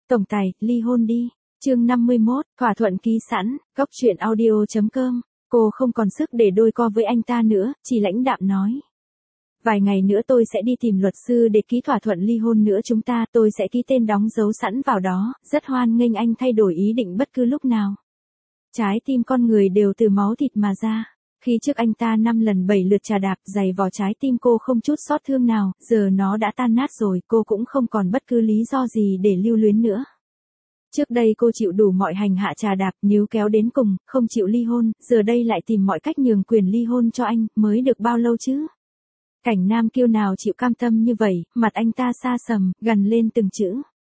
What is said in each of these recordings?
Tổng tài, ly hôn đi. Chương 51, thỏa thuận ký sẵn, góc truyện audio.com. Cô không còn sức để đôi co với anh ta nữa, chỉ lãnh đạm nói. Vài ngày nữa tôi sẽ đi tìm luật sư để ký thỏa thuận ly hôn nữa tôi sẽ ký tên đóng dấu sẵn vào đó, rất hoan nghênh anh thay đổi ý định bất cứ lúc nào. Trái tim con người đều từ máu thịt mà ra. Khi trước anh ta 5 lần 7 lượt trà đạp giày vò trái tim cô không chút xót thương nào, giờ nó đã tan nát rồi, cô cũng không còn bất cứ lý do gì để lưu luyến nữa. Trước đây cô chịu đủ mọi hành hạ trà đạp, níu kéo đến cùng, không chịu ly hôn, giờ đây lại tìm mọi cách nhường quyền ly hôn cho anh, mới được bao lâu chứ? Cảnh nam kiêu nào chịu cam tâm như vậy, mặt anh ta xa sầm, gằn lên từng chữ.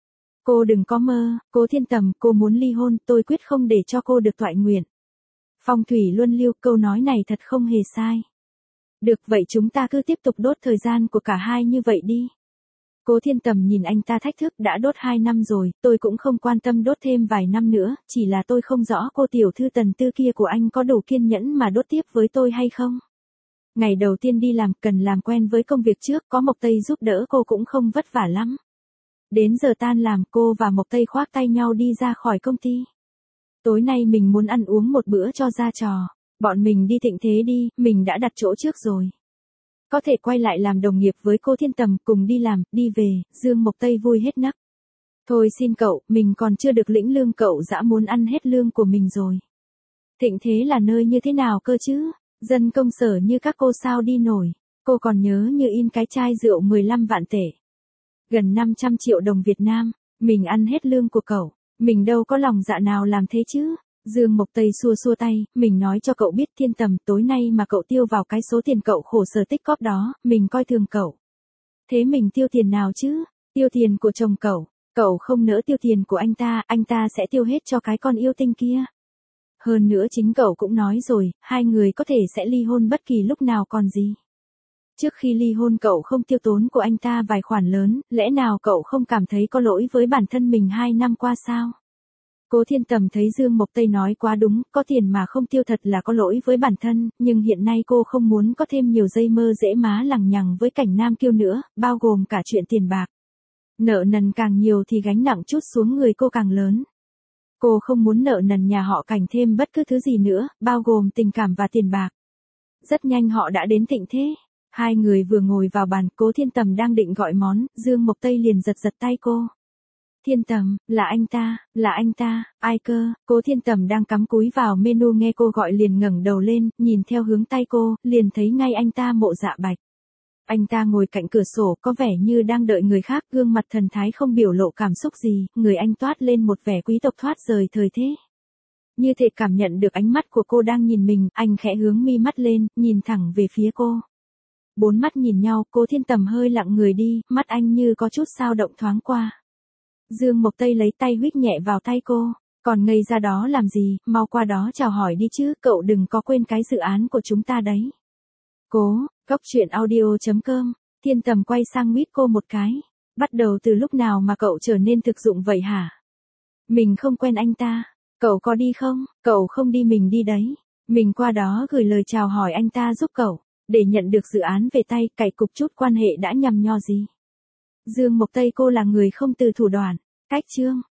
Cô đừng có mơ, Cố Thiên Tầm, cô muốn ly hôn, tôi quyết không để cho cô được toại nguyện. Phong thủy luân lưu, câu nói này thật không hề sai. Được vậy chúng ta cứ tiếp tục đốt thời gian của cả hai như vậy đi. Cố Thiên Tầm nhìn anh ta thách thức, đã đốt 2 năm rồi, tôi cũng không quan tâm đốt thêm vài năm nữa, chỉ là tôi không rõ cô tiểu thư Tần Tư kia của anh có đủ kiên nhẫn mà đốt tiếp với tôi hay không. Ngày đầu tiên đi làm cần làm quen với công việc trước, có Mộc Tây giúp đỡ cô cũng không vất vả lắm. Đến giờ tan làm cô và Mộc Tây khoác tay nhau đi ra khỏi công ty. Tối nay mình muốn ăn uống một bữa cho ra trò. Bọn mình đi Thịnh Thế đi, mình đã đặt chỗ trước rồi. Có thể quay lại làm đồng nghiệp với cô Thiên Tầm, cùng đi làm, đi về, Dương Mộc Tây vui hết nấc. Thôi xin cậu, mình còn chưa được lĩnh lương, cậu đã muốn ăn hết lương của mình rồi. Thịnh Thế là nơi như thế nào cơ chứ? Dân công sở như các cô sao đi nổi. Cô còn nhớ như in cái chai rượu 15 vạn tệ. Gần 500 triệu đồng Việt Nam, mình ăn hết lương của cậu. Mình đâu có lòng dạ nào làm thế chứ. Dương Mộc Tây xua xua tay, mình nói cho cậu biết Thiên Tầm, tối nay mà cậu tiêu vào cái số tiền cậu khổ sở tích cóp đó, mình coi thường cậu. Thế mình tiêu tiền nào chứ? Tiêu tiền của chồng cậu không nỡ tiêu tiền của anh ta sẽ tiêu hết cho cái con yêu tinh kia. Hơn nữa chính cậu cũng nói rồi, hai người có thể sẽ ly hôn bất kỳ lúc nào còn gì. Trước khi ly hôn cậu không tiêu tốn của anh ta vài khoản lớn, lẽ nào cậu không cảm thấy có lỗi với bản thân mình 2 năm qua sao? Cố Thiên Tầm thấy Dương Mộc Tây nói quá đúng, có tiền mà không tiêu thật là có lỗi với bản thân, nhưng hiện nay cô không muốn có thêm nhiều dây mơ dễ má lằng nhằng với cảnh nam kiêu nữa, bao gồm cả chuyện tiền bạc. Nợ nần càng nhiều thì gánh nặng trút xuống người cô càng lớn. Cô không muốn nợ nần nhà họ Cảnh thêm bất cứ thứ gì nữa, bao gồm tình cảm và tiền bạc. Rất nhanh họ đã đến Thịnh Thế. Hai người vừa ngồi vào bàn, Cố Thiên Tầm đang định gọi món, Dương Mộc Tây liền giật tay cô. Thiên Tầm, là anh ta, ai cơ? Cố Thiên Tầm đang cắm cúi vào menu nghe cô gọi liền ngẩng đầu lên, nhìn theo hướng tay cô, liền thấy ngay anh ta Mộ Dạ Bạch. Anh ta ngồi cạnh cửa sổ, có vẻ như đang đợi người khác, gương mặt thần thái không biểu lộ cảm xúc gì, người anh toát lên một vẻ quý tộc thoát rời thời thế. Như thể cảm nhận được ánh mắt của cô đang nhìn mình, anh khẽ hướng mi mắt lên, nhìn thẳng về phía cô. 4 mắt nhìn nhau, Cố Thiên Tầm hơi lặng người đi, mắt anh như có chút dao động thoáng qua. Dương Mộc Tây lấy tay huých nhẹ vào tay cô, còn ngây ra đó làm gì, mau qua đó chào hỏi đi chứ, cậu đừng có quên cái dự án của chúng ta đấy. Góc truyện audio.com, Thiên Tầm quay sang mít cô một cái. Bắt đầu từ lúc nào mà cậu trở nên thực dụng vậy hả? Mình không quen anh ta, cậu có đi không? Cậu không đi mình đi đấy. Mình qua đó gửi lời chào hỏi anh ta giúp cậu, để nhận được dự án về tay, cày cục chút quan hệ đã nhằm nho gì. Dương Mộc Tây cô là người không từ thủ đoạn. Cách chương.